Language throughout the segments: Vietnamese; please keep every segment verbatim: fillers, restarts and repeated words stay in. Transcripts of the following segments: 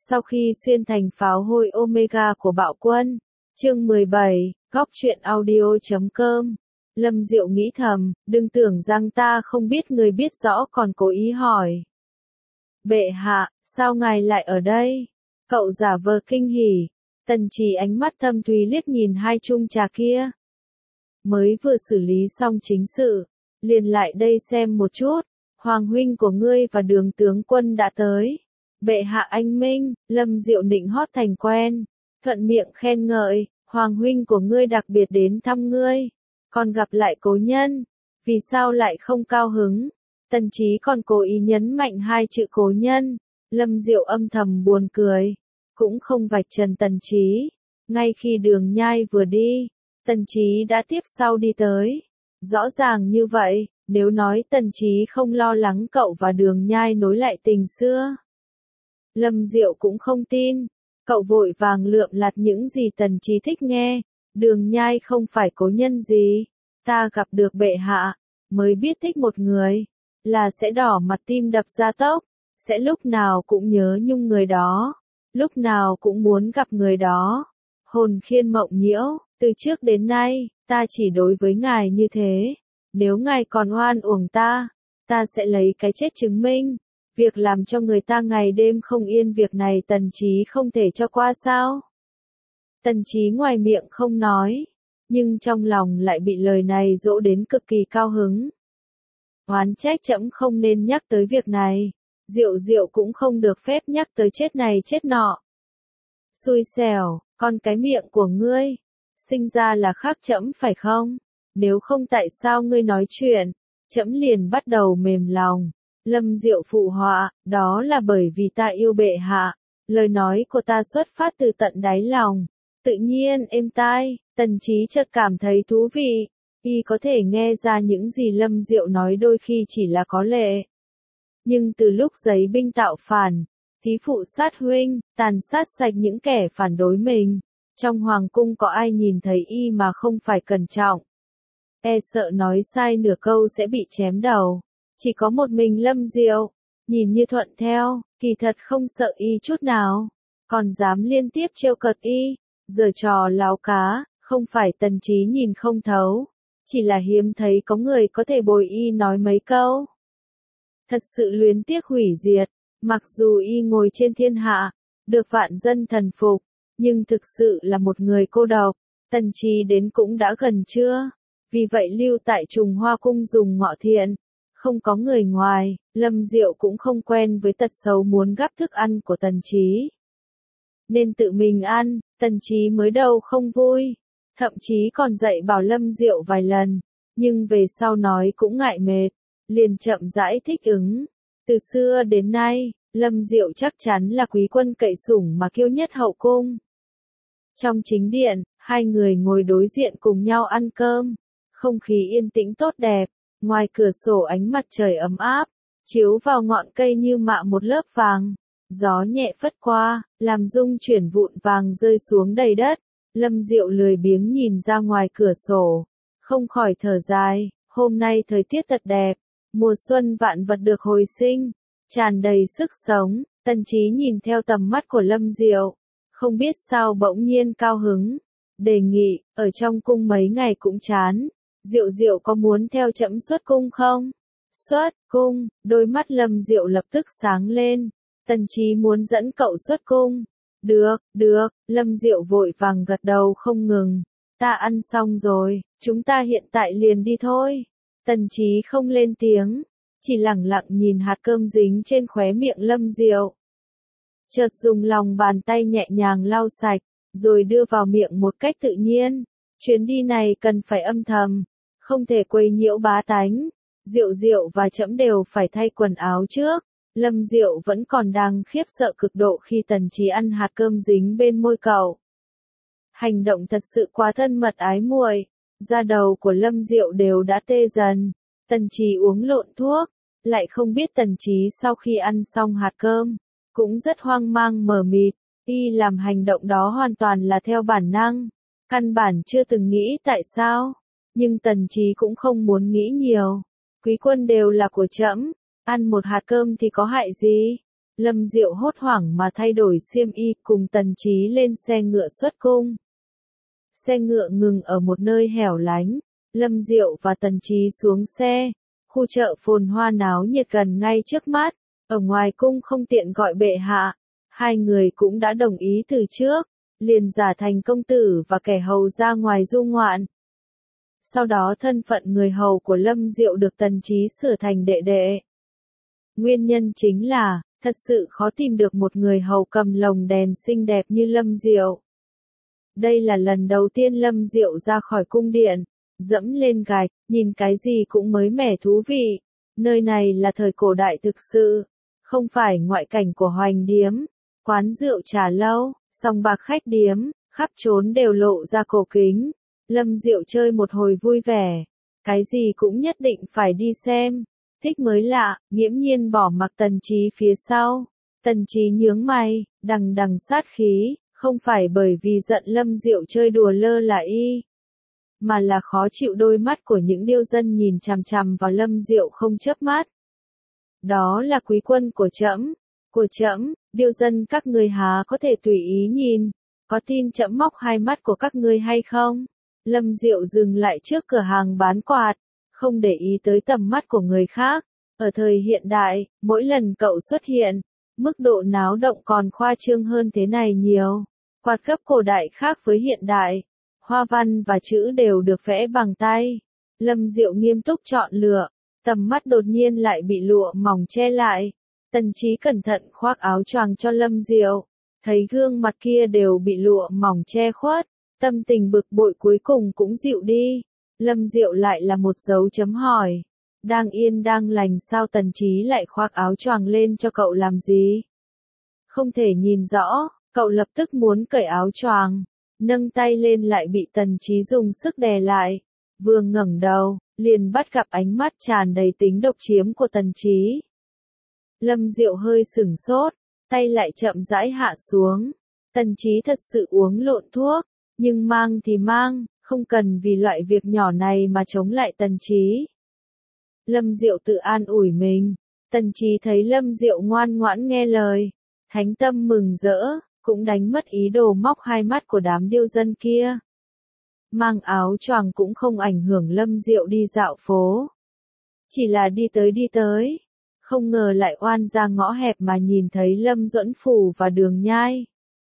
Sau khi xuyên thành pháo hôi Omega của bạo quân. Chương mười bảy, góc truyện audio chấm com. Lâm Diệu nghĩ thầm, đừng tưởng rằng ta không biết người biết rõ còn cố ý hỏi. Bệ hạ, sao ngài lại ở đây? Cậu giả vờ kinh hỉ. Tần Trì ánh mắt thâm thúy liếc nhìn hai chung trà kia. Mới vừa xử lý xong chính sự, liền lại đây xem một chút. Hoàng huynh của ngươi và Đường tướng quân đã tới. Bệ hạ anh minh, Lâm Diệu nịnh hót thành quen, thuận miệng khen ngợi, Hoàng huynh của ngươi đặc biệt đến thăm ngươi, còn gặp lại cố nhân, vì sao lại không cao hứng? Tần Chí còn cố ý nhấn mạnh hai chữ cố nhân. Lâm Diệu âm thầm buồn cười, cũng không vạch trần Tần Chí. Ngay khi Đường Nhai vừa đi, Tần Chí đã tiếp sau đi tới. Rõ ràng như vậy, nếu nói Tần Chí không lo lắng cậu và Đường Nhai nối lại tình xưa, Lâm Diệu cũng không tin. Cậu vội vàng lượm lặt những gì Tần Chí thích nghe. Đường Nhai không phải cố nhân gì, ta gặp được bệ hạ, mới biết thích một người, là sẽ đỏ mặt tim đập ra tốc, sẽ lúc nào cũng nhớ nhung người đó, lúc nào cũng muốn gặp người đó. Hồn khiên mộng nhiễu, từ trước đến nay, ta chỉ đối với ngài như thế, nếu ngài còn oan uổng ta, ta sẽ lấy cái chết chứng minh. Việc làm cho người ta ngày đêm không yên việc này Tần Chí không thể cho qua sao? Tần Chí ngoài miệng không nói, nhưng trong lòng lại bị lời này dỗ đến cực kỳ cao hứng. Oán trách trẫm không nên nhắc tới việc này, Diệu Diệu cũng không được phép nhắc tới chết này chết nọ. Xui xẻo, con cái miệng của ngươi, sinh ra là khác trẫm phải không? Nếu không tại sao ngươi nói chuyện, trẫm liền bắt đầu mềm lòng. Lâm Diệu phụ họa, đó là bởi vì ta yêu bệ hạ, lời nói của ta xuất phát từ tận đáy lòng, tự nhiên êm tai. Tần Chí chợt cảm thấy thú vị, y có thể nghe ra những gì Lâm Diệu nói đôi khi chỉ là có lệ. Nhưng từ lúc giấy binh tạo phản, thí phụ sát huynh, tàn sát sạch những kẻ phản đối mình, trong hoàng cung có ai nhìn thấy y mà không phải cẩn trọng, e sợ nói sai nửa câu sẽ bị chém đầu. Chỉ có một mình Lâm Diệu, nhìn như thuận theo, kỳ thật không sợ y chút nào, còn dám liên tiếp trêu cợt y, giở trò láo cá. Không phải Tần Chí nhìn không thấu, chỉ là hiếm thấy có người có thể bồi y nói mấy câu. Thật sự luyến tiếc hủy diệt, mặc dù y ngồi trên thiên hạ, được vạn dân thần phục, nhưng thực sự là một người cô độc. Tần Chí đến cũng đã gần trưa, vì vậy lưu tại Trùng Hoa cung dùng ngọ thiện. Không có người ngoài, Lâm Diệu cũng không quen với tật xấu muốn gắp thức ăn của Tần Chí, nên tự mình ăn. Tần Chí mới đầu không vui, thậm chí còn dạy bảo Lâm Diệu vài lần, nhưng về sau nói cũng ngại mệt, liền chậm rãi thích ứng. Từ xưa đến nay, Lâm Diệu chắc chắn là quý quân cậy sủng mà kiêu nhất hậu cung. Trong chính điện, hai người ngồi đối diện cùng nhau ăn cơm, không khí yên tĩnh tốt đẹp. Ngoài cửa sổ ánh mặt trời ấm áp, chiếu vào ngọn cây như mạ một lớp vàng. Gió nhẹ phất qua, làm rung chuyển vụn vàng rơi xuống đầy đất. Lâm Diệu lười biếng nhìn ra ngoài cửa sổ, không khỏi thở dài, hôm nay thời tiết thật đẹp, mùa xuân vạn vật được hồi sinh, tràn đầy sức sống. Tần Chí nhìn theo tầm mắt của Lâm Diệu, không biết sao bỗng nhiên cao hứng, đề nghị, ở trong cung mấy ngày cũng chán. Diệu Diệu có muốn theo trẫm xuất cung không? Xuất cung, đôi mắt Lâm Diệu lập tức sáng lên. Tần Chí muốn dẫn cậu xuất cung. Được, được, Lâm Diệu vội vàng gật đầu không ngừng. Ta ăn xong rồi, chúng ta hiện tại liền đi thôi. Tần Chí không lên tiếng, chỉ lẳng lặng nhìn hạt cơm dính trên khóe miệng Lâm Diệu. Chợt dùng lòng bàn tay nhẹ nhàng lau sạch, rồi đưa vào miệng một cách tự nhiên. Chuyến đi này cần phải âm thầm, không thể quấy nhiễu bá tánh. Diệu Diệu và trẫm đều phải thay quần áo trước. Lâm Diệu vẫn còn đang khiếp sợ cực độ khi Tần Chí ăn hạt cơm dính bên môi cậu. Hành động thật sự quá thân mật ái muội, da đầu của Lâm Diệu đều đã tê dần. Tần Chí uống lộn thuốc, lại không biết Tần Chí sau khi ăn xong hạt cơm, cũng rất hoang mang mờ mịt. Y làm hành động đó hoàn toàn là theo bản năng, căn bản chưa từng nghĩ tại sao. Nhưng Tần Chí cũng không muốn nghĩ nhiều. Quý quân đều là của trẫm, ăn một hạt cơm thì có hại gì? Lâm Diệu hốt hoảng mà thay đổi xiêm y cùng Tần Chí lên xe ngựa xuất cung. Xe ngựa ngừng ở một nơi hẻo lánh, Lâm Diệu và Tần Chí xuống xe, khu chợ phồn hoa náo nhiệt gần ngay trước mắt, ở ngoài cung không tiện gọi bệ hạ, hai người cũng đã đồng ý từ trước, liền giả thành công tử và kẻ hầu ra ngoài du ngoạn. Sau đó thân phận người hầu của Lâm Diệu được Tần Chí sửa thành đệ đệ. Nguyên nhân chính là, thật sự khó tìm được một người hầu cầm lồng đèn xinh đẹp như Lâm Diệu. Đây là lần đầu tiên Lâm Diệu ra khỏi cung điện, dẫm lên gạch, nhìn cái gì cũng mới mẻ thú vị. Nơi này là thời cổ đại thực sự, không phải ngoại cảnh của hoành điếm, quán rượu trà lâu, sòng bạc khách điếm, khắp trốn đều lộ ra cổ kính. Lâm Diệu chơi một hồi vui vẻ, cái gì cũng nhất định phải đi xem, thích mới lạ, nghiễm nhiên bỏ mặc Tần Chí phía sau. Tần Chí nhướng mày, đằng đằng sát khí, không phải bởi vì giận Lâm Diệu chơi đùa lơ là y, mà là khó chịu đôi mắt của những điêu dân nhìn chằm chằm vào Lâm Diệu không chớp mắt. Đó là quý quân của trẫm, của trẫm, điêu dân các ngươi há có thể tùy ý nhìn, có tin trẫm móc hai mắt của các ngươi hay không? Lâm Diệu dừng lại trước cửa hàng bán quạt, không để ý tới tầm mắt của người khác. Ở thời hiện đại, mỗi lần cậu xuất hiện, mức độ náo động còn khoa trương hơn thế này nhiều. Quạt cấp cổ đại khác với hiện đại, hoa văn và chữ đều được vẽ bằng tay. Lâm Diệu nghiêm túc chọn lựa, tầm mắt đột nhiên lại bị lụa mỏng che lại. Tần Chí cẩn thận khoác áo choàng cho Lâm Diệu, thấy gương mặt kia đều bị lụa mỏng che khuất, tâm tình bực bội cuối cùng cũng dịu đi. Lâm Diệu lại là một dấu chấm hỏi. Đang yên đang lành sao Tần Chí lại khoác áo choàng lên cho cậu làm gì? Không thể nhìn rõ, cậu lập tức muốn cởi áo choàng, nâng tay lên lại bị Tần Chí dùng sức đè lại. Vừa ngẩng đầu, liền bắt gặp ánh mắt tràn đầy tính độc chiếm của Tần Chí. Lâm Diệu hơi sửng sốt, tay lại chậm rãi hạ xuống. Tần Chí thật sự uống lộn thuốc, nhưng mang thì mang, không cần vì loại việc nhỏ này mà chống lại Tần Chí. Lâm Diệu tự an ủi mình. Tần Chí thấy Lâm Diệu ngoan ngoãn nghe lời, thánh tâm mừng rỡ, cũng đánh mất ý đồ móc hai mắt của đám điêu dân kia. Mang áo choàng cũng không ảnh hưởng Lâm Diệu đi dạo phố. Chỉ là đi tới đi tới, không ngờ lại oan ra ngõ hẹp mà nhìn thấy Lâm Duẫn Phủ và Đường Nhai.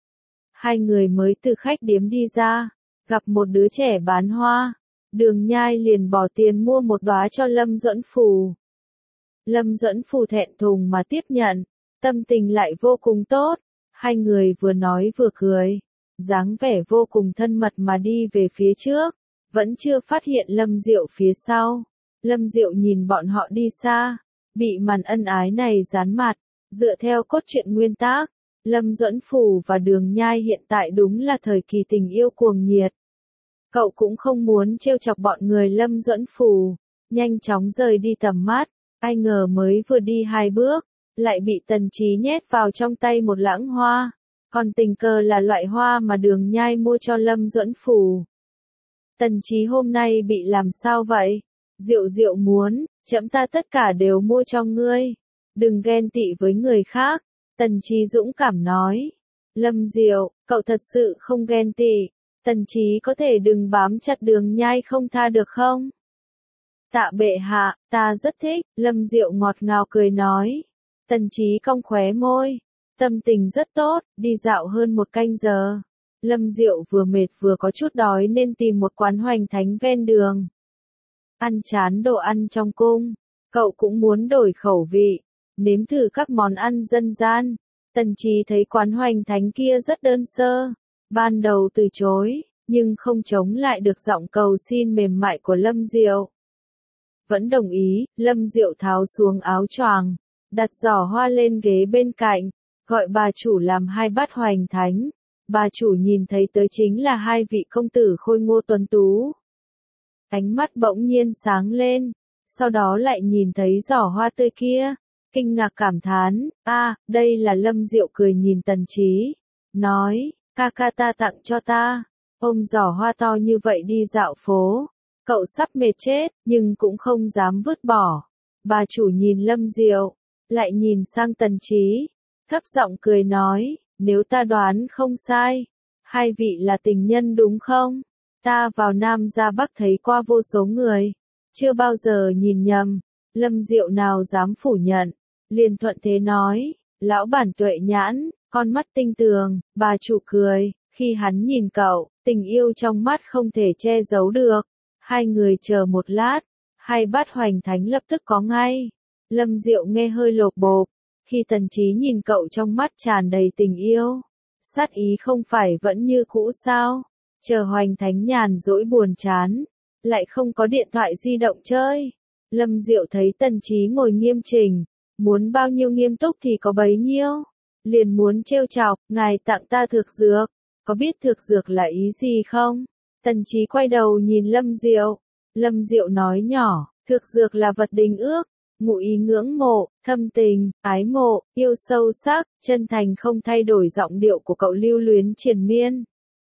Hai người mới từ khách điếm đi ra, gặp một đứa trẻ bán hoa. Đường Nhai liền bỏ tiền mua một đóa cho Lâm Duẫn Phủ. Lâm Duẫn Phủ thẹn thùng mà tiếp nhận, tâm tình lại vô cùng tốt. Hai người vừa nói vừa cười, dáng vẻ vô cùng thân mật mà đi về phía trước, vẫn chưa phát hiện Lâm Diệu phía sau. Lâm Diệu nhìn bọn họ đi xa, bị màn ân ái này dán mặt. Dựa theo cốt truyện nguyên tác, Lâm Duẫn Phủ và Đường Nhai hiện tại đúng là thời kỳ tình yêu cuồng nhiệt. Cậu cũng không muốn trêu chọc bọn người Lâm Duẫn Phủ, nhanh chóng rời đi tầm mắt. Ai ngờ mới vừa đi hai bước, lại bị Tần Chí nhét vào trong tay một lẵng hoa, còn tình cờ là loại hoa mà Đường Nhai mua cho Lâm Duẫn Phủ. Tần Chí hôm nay bị làm sao vậy? Diệu Diệu muốn, trẫm ta tất cả đều mua cho ngươi, đừng ghen tị với người khác. Tần Chí dũng cảm nói. Lâm Diệu, cậu thật sự không ghen tị. Tần Chí có thể đừng bám chặt Đường Nhai không tha được không? Tạ bệ hạ, ta rất thích. Lâm Diệu ngọt ngào cười nói. Tần Chí cong khóe môi, tâm tình rất tốt, đi dạo hơn một canh giờ. Lâm Diệu vừa mệt vừa có chút đói nên tìm một quán hoành thánh ven đường. Ăn chán đồ ăn trong cung, cậu cũng muốn đổi khẩu vị, nếm thử các món ăn dân gian. Tần Chí thấy quán hoành thánh kia rất đơn sơ, ban đầu từ chối, nhưng không chống lại được giọng cầu xin mềm mại của Lâm Diệu. Vẫn đồng ý. Lâm Diệu tháo xuống áo choàng, đặt giỏ hoa lên ghế bên cạnh, gọi bà chủ làm hai bát hoành thánh. Bà chủ nhìn thấy tới chính là hai vị công tử khôi ngô tuấn tú. Ánh mắt bỗng nhiên sáng lên, sau đó lại nhìn thấy giỏ hoa tươi kia, kinh ngạc cảm thán, a, đây là Lâm Diệu cười nhìn Tần Chí, nói, ca ca ta tặng cho ta, ôm giỏ hoa to như vậy đi dạo phố, cậu sắp mệt chết, nhưng cũng không dám vứt bỏ. Bà chủ nhìn Lâm Diệu, lại nhìn sang Tần Chí, thấp giọng cười nói, nếu ta đoán không sai, hai vị là tình nhân đúng không? Ta vào Nam ra Bắc thấy qua vô số người, chưa bao giờ nhìn nhầm. Lâm Diệu nào dám phủ nhận, liền thuận thế nói, lão bản tuệ nhãn, con mắt tinh tường. Bà chủ cười, khi hắn nhìn cậu, tình yêu trong mắt không thể che giấu được. Hai người chờ một lát, hai bát hoành thánh lập tức có ngay. Lâm Diệu nghe hơi lột bột, khi Tần Chí nhìn cậu trong mắt tràn đầy tình yêu. Sát ý không phải vẫn như cũ sao? Chờ hoành thánh nhàn rỗi buồn chán, lại không có điện thoại di động chơi. Lâm Diệu thấy Tần Chí ngồi nghiêm chỉnh, muốn bao nhiêu nghiêm túc thì có bấy nhiêu. Liền muốn trêu chọc, ngài tặng ta thực dược, có biết thực dược là ý gì không? Tần Chí quay đầu nhìn Lâm Diệu. Lâm Diệu nói nhỏ, thực dược là vật đình ước, ngụ ý ngưỡng mộ, thâm tình, ái mộ, yêu sâu sắc, chân thành không thay đổi. Giọng điệu của cậu lưu luyến triền miên.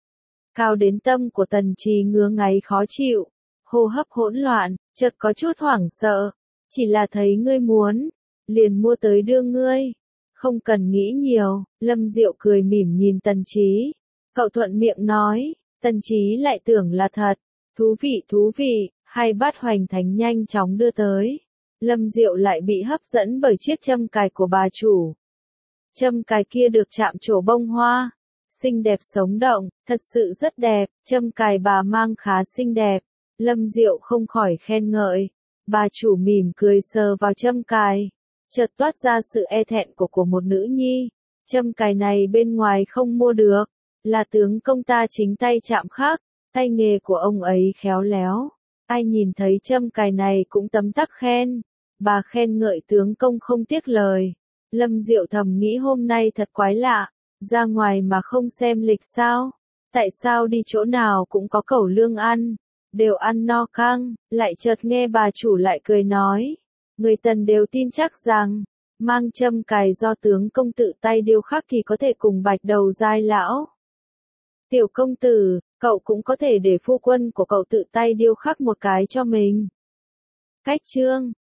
Cao đến tâm của Tần Chí ngứa ngáy khó chịu, hô hấp hỗn loạn, chợt có chút hoảng sợ. Chỉ là thấy ngươi muốn, liền mua tới đưa ngươi. Không cần nghĩ nhiều. Lâm Diệu cười mỉm nhìn Tần Chí. Cậu thuận miệng nói, Tần Chí lại tưởng là thật. Thú vị thú vị, hai bát hoành thánh nhanh chóng đưa tới. Lâm Diệu lại bị hấp dẫn bởi chiếc châm cài của bà chủ. Châm cài kia được chạm trổ bông hoa, xinh đẹp sống động, thật sự rất đẹp. Châm cài bà mang khá xinh đẹp. Lâm Diệu không khỏi khen ngợi. Bà chủ mỉm cười sờ vào châm cài, chợt toát ra sự e thẹn của của một nữ nhi. Châm cài này bên ngoài không mua được, là tướng công ta chính tay chạm khắc, tay nghề của ông ấy khéo léo. Ai nhìn thấy châm cài này cũng tấm tắc khen. Bà khen ngợi tướng công không tiếc lời. Lâm Diệu thầm nghĩ hôm nay thật quái lạ, ra ngoài mà không xem lịch sao? Tại sao đi chỗ nào cũng có cẩu lương ăn, đều ăn no căng? Lại chợt nghe bà chủ lại cười nói, người Tần đều tin chắc rằng, mang châm cài do tướng công tự tay điêu khắc thì có thể cùng bạch đầu giai lão. Tiểu công tử, cậu cũng có thể để phu quân của cậu tự tay điêu khắc một cái cho mình. Cách chương